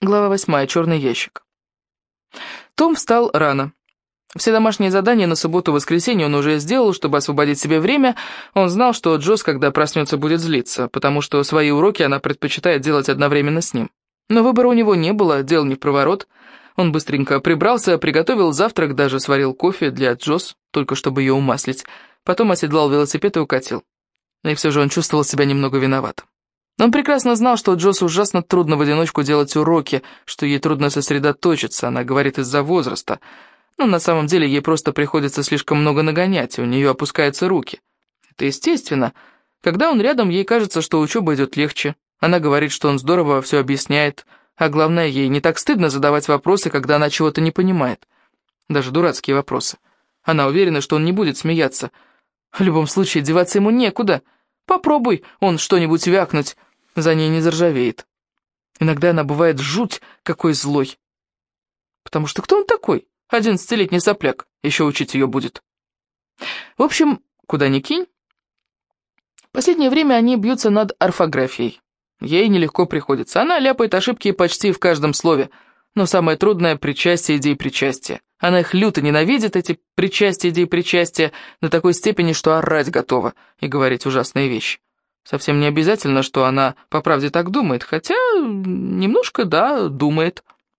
Глава 8. Черный ящик. Том встал рано. Все домашние задания на субботу и воскресенье он уже сделал, чтобы освободить себе время. Он знал, что Джоз, когда проснется, будет злиться, потому что свои уроки она предпочитает делать одновременно с ним. Но выбора у него не было, дел не впроворот. Он быстренько прибрался, приготовил завтрак, даже сварил кофе для Джоз, только чтобы ее умаслить. Потом оседлал велосипед и укатил. И все же он чувствовал себя немного виноватым. Он прекрасно знал, что Джоз ужасно трудно в одиночку делать уроки, что ей трудно сосредоточиться, она говорит из-за возраста. Но на самом деле ей просто приходится слишком много нагонять, и у нее опускаются руки. Это естественно. Когда он рядом, ей кажется, что учеба идет легче. Она говорит, что он здорово все объясняет, а главное, ей не так стыдно задавать вопросы, когда она чего-то не понимает. Даже дурацкие вопросы. Она уверена, что он не будет смеяться. В любом случае, деваться ему некуда. Попробуй он что-нибудь вякнуть, за ней не заржавеет. Иногда она бывает жуть какой злой. Потому что кто он такой? 11-летний сопляк, еще учить ее будет. В общем, куда ни кинь. В последнее время они бьются над орфографией. Ей нелегко приходится. Она ляпает ошибки почти в каждом слове. Но самое трудное — причастие идей причастия. Она их люто ненавидит, эти причастия идей причастия, до такой степени, что орать готова и говорить ужасные вещи. Совсем не обязательно, что она по правде так думает, хотя немножко, да, думает.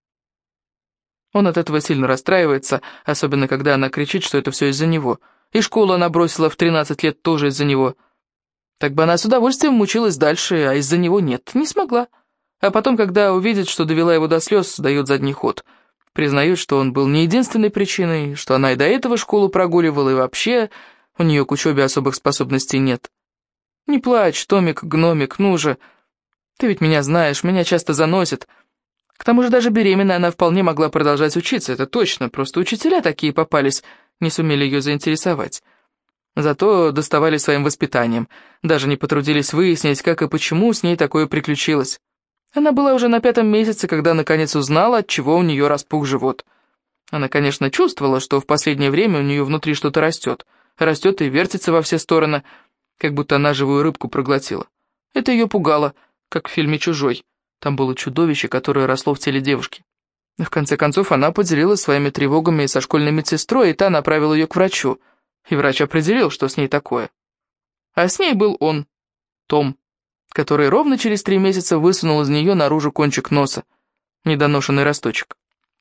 Он от этого сильно расстраивается, особенно когда она кричит, что это все из-за него. И школу она бросила в 13 лет тоже из-за него. Так бы она с удовольствием училась дальше, а из-за него нет, не смогла. А потом, когда увидит, что довела его до слез, дает задний ход. Признает, что он был не единственной причиной, что она и до этого школу прогуливала, и вообще у нее к учебе особых способностей нет. Не плачь, Томик, гномик, ну же. Ты ведь меня знаешь, меня часто заносит. К тому же даже беременная она вполне могла продолжать учиться, это точно, просто учителя такие попались, не сумели ее заинтересовать. Зато доставали своим воспитанием, даже не потрудились выяснить, как и почему с ней такое приключилось. Она была уже на 5-м месяце, когда наконец узнала, отчего у нее распух живот. Она, конечно, чувствовала, что в последнее время у нее внутри что-то растет. Растет и вертится во все стороны, как будто она живую рыбку проглотила. Это ее пугало, как в фильме «Чужой». Там было чудовище, которое росло в теле девушки. В конце концов, она поделилась своими тревогами со школьной медсестрой, и та направила ее к врачу. И врач определил, что с ней такое. А с ней был он, Том, который ровно через 3 месяца высунул из нее наружу кончик носа, недоношенный росточек.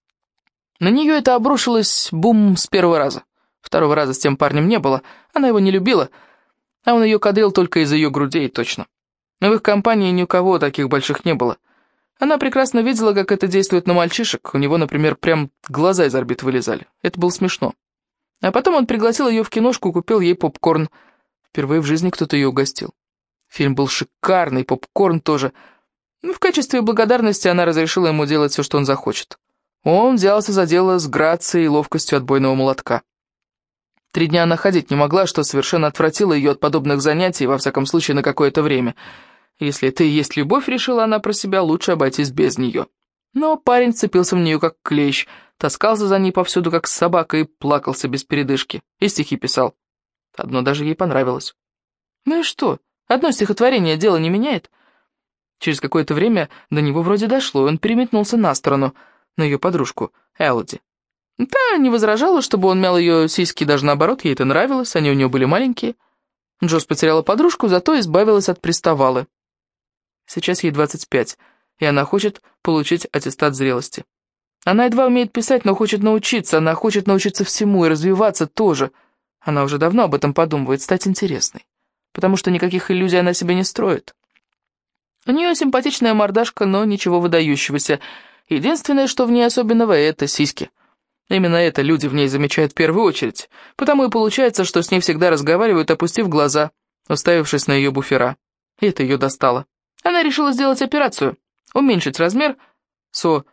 На нее это обрушилось, бум, с первого раза. Второго раза с тем парнем не было, она его не любила, а он ее кадрил только из-за ее грудей, точно. Но в их компании ни у кого таких больших не было. Она прекрасно видела, как это действует на мальчишек, у него, например, прям глаза из орбит вылезали. Это было смешно. А потом он пригласил ее в киношку, купил ей попкорн. Впервые в жизни кто-то ее угостил. Фильм был шикарный, попкорн тоже. В качестве благодарности она разрешила ему делать все, что он захочет. Он взялся за дело с грацией и ловкостью отбойного молотка. 3 дня она ходить не могла, что совершенно отвратило ее от подобных занятий, во всяком случае, на какое-то время. Если это и есть любовь, решила она про себя, лучше обойтись без нее. Но парень вцепился в нее как клещ, таскался за ней повсюду, как собака, и плакался без передышки. И стихи писал. Одно даже ей понравилось. Ну и что? Одно стихотворение дело не меняет. Через какое-то время до него вроде дошло, и он переметнулся на сторону, на ее подружку, Элоди. Та не возражала, чтобы он мял ее сиськи, даже наоборот, ей это нравилось, они у нее были маленькие. Джоз потеряла подружку, зато избавилась от приставалы. Сейчас ей 25, и она хочет получить аттестат зрелости. Она едва умеет писать, но хочет научиться, она хочет научиться всему и развиваться тоже. Она уже давно об этом подумывает, стать интересной, потому что никаких иллюзий она себе не строит. У нее симпатичная мордашка, но ничего выдающегося. Единственное, что в ней особенного, это сиськи. Именно это люди в ней замечают в первую очередь, потому и получается, что с ней всегда разговаривают, опустив глаза, уставившись на ее буфера. И это ее достало. Она решила сделать операцию, уменьшить размер со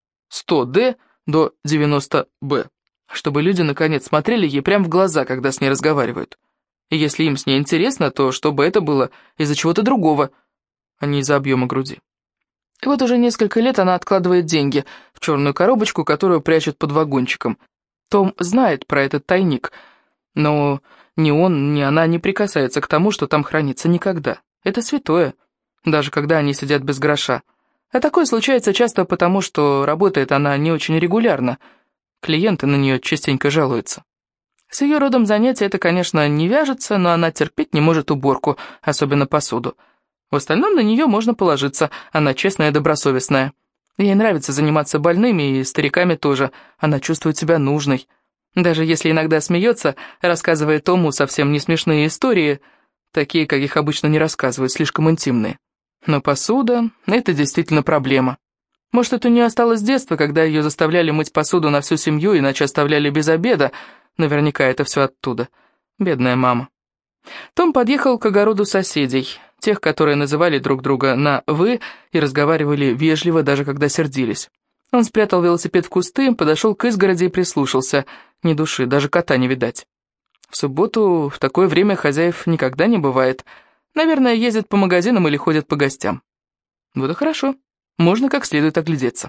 100D до 90B, чтобы люди наконец смотрели ей прямо в глаза, когда с ней разговаривают. И если им с ней интересно, то чтобы это было из-за чего-то другого, а не из-за объема груди. И вот уже несколько лет она откладывает деньги в черную коробочку, которую прячут под вагончиком. Том знает про этот тайник, но ни он, ни она не прикасается к тому, что там хранится никогда. Это святое, даже когда они сидят без гроша. А такое случается часто потому, что работает она не очень регулярно. Клиенты на нее частенько жалуются. С ее родом занятия это, конечно, не вяжется, но она терпеть не может уборку, особенно посуду. В остальном на нее можно положиться, она честная и добросовестная. Ей нравится заниматься больными и стариками тоже, она чувствует себя нужной. Даже если иногда смеется, рассказывая Тому совсем не смешные истории, такие, каких обычно не рассказывают, слишком интимные. Но посуда — это действительно проблема. Может, это у нее осталось с детства, когда ее заставляли мыть посуду на всю семью, иначе оставляли без обеда. Наверняка это все оттуда. Бедная мама. Том подъехал к огороду соседей, тех, которые называли друг друга на «вы» и разговаривали вежливо, даже когда сердились. Он спрятал велосипед в кусты, подошел к изгороди и прислушался. Ни души, даже кота не видать. В субботу в такое время хозяев никогда не бывает. Наверное, ездят по магазинам или ходят по гостям. Вот и хорошо. Можно как следует оглядеться.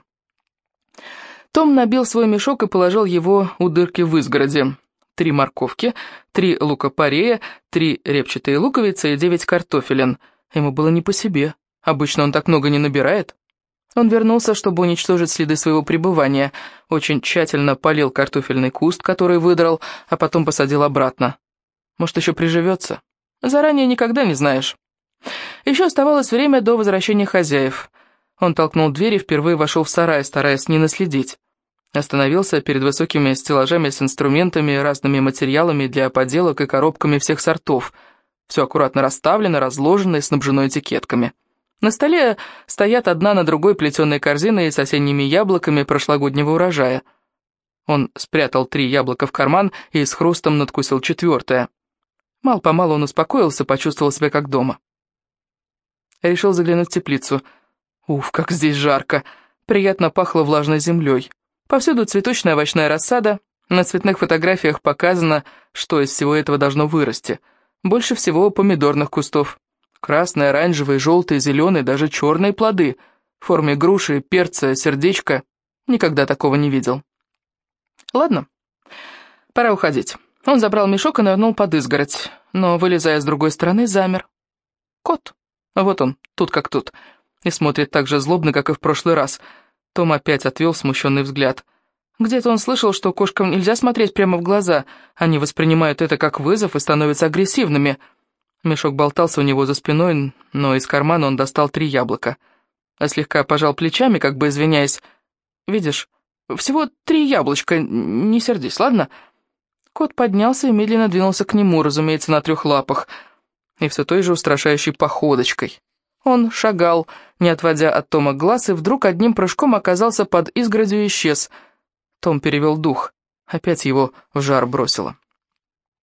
Том набил свой мешок и положил его у дырки в изгороди. 3 морковки, 3 лука-порея, 3 репчатые луковицы и 9 картофелин. Ему было не по себе. Обычно он так много не набирает. Он вернулся, чтобы уничтожить следы своего пребывания. Очень тщательно полил картофельный куст, который выдрал, а потом посадил обратно. Может, еще приживется? Заранее никогда не знаешь. Еще оставалось время до возвращения хозяев. Он толкнул дверь и впервые вошел в сарай, стараясь не наследить. Остановился перед высокими стеллажами с инструментами, разными материалами для поделок и коробками всех сортов. Все аккуратно расставлено, разложено и снабжено этикетками. На столе стоят одна на другой плетеные корзины с осенними яблоками прошлогоднего урожая. Он спрятал 3 яблока в карман и с хрустом надкусил 4-е. Мало-помалу он успокоился, почувствовал себя как дома. Решил заглянуть в теплицу. Уф, как здесь жарко. Приятно пахло влажной землей. Повсюду цветочная овощная рассада. На цветных фотографиях показано, что из всего этого должно вырасти. Больше всего помидорных кустов. Красные, оранжевые, желтые, зеленые, даже черные плоды. В форме груши, перца, сердечка. Никогда такого не видел. Ладно, пора уходить. Он забрал мешок и нырнул под изгородь, но, вылезая с другой стороны, замер. Кот. Вот он, тут как тут. И смотрит так же злобно, как и в прошлый раз. Том опять отвел смущенный взгляд. Где-то он слышал, что кошкам нельзя смотреть прямо в глаза. Они воспринимают это как вызов и становятся агрессивными. Мешок болтался у него за спиной, но из кармана он достал 3 яблока. А слегка пожал плечами, как бы извиняясь. «Видишь, всего 3 яблочка, не сердись, ладно?» Кот поднялся и медленно двинулся к нему, разумеется, на 3 лапах, и все той же устрашающей походочкой. Он шагал, не отводя от Тома глаз, и вдруг одним прыжком оказался под изгородью и исчез. Том перевел дух. Опять его в жар бросило.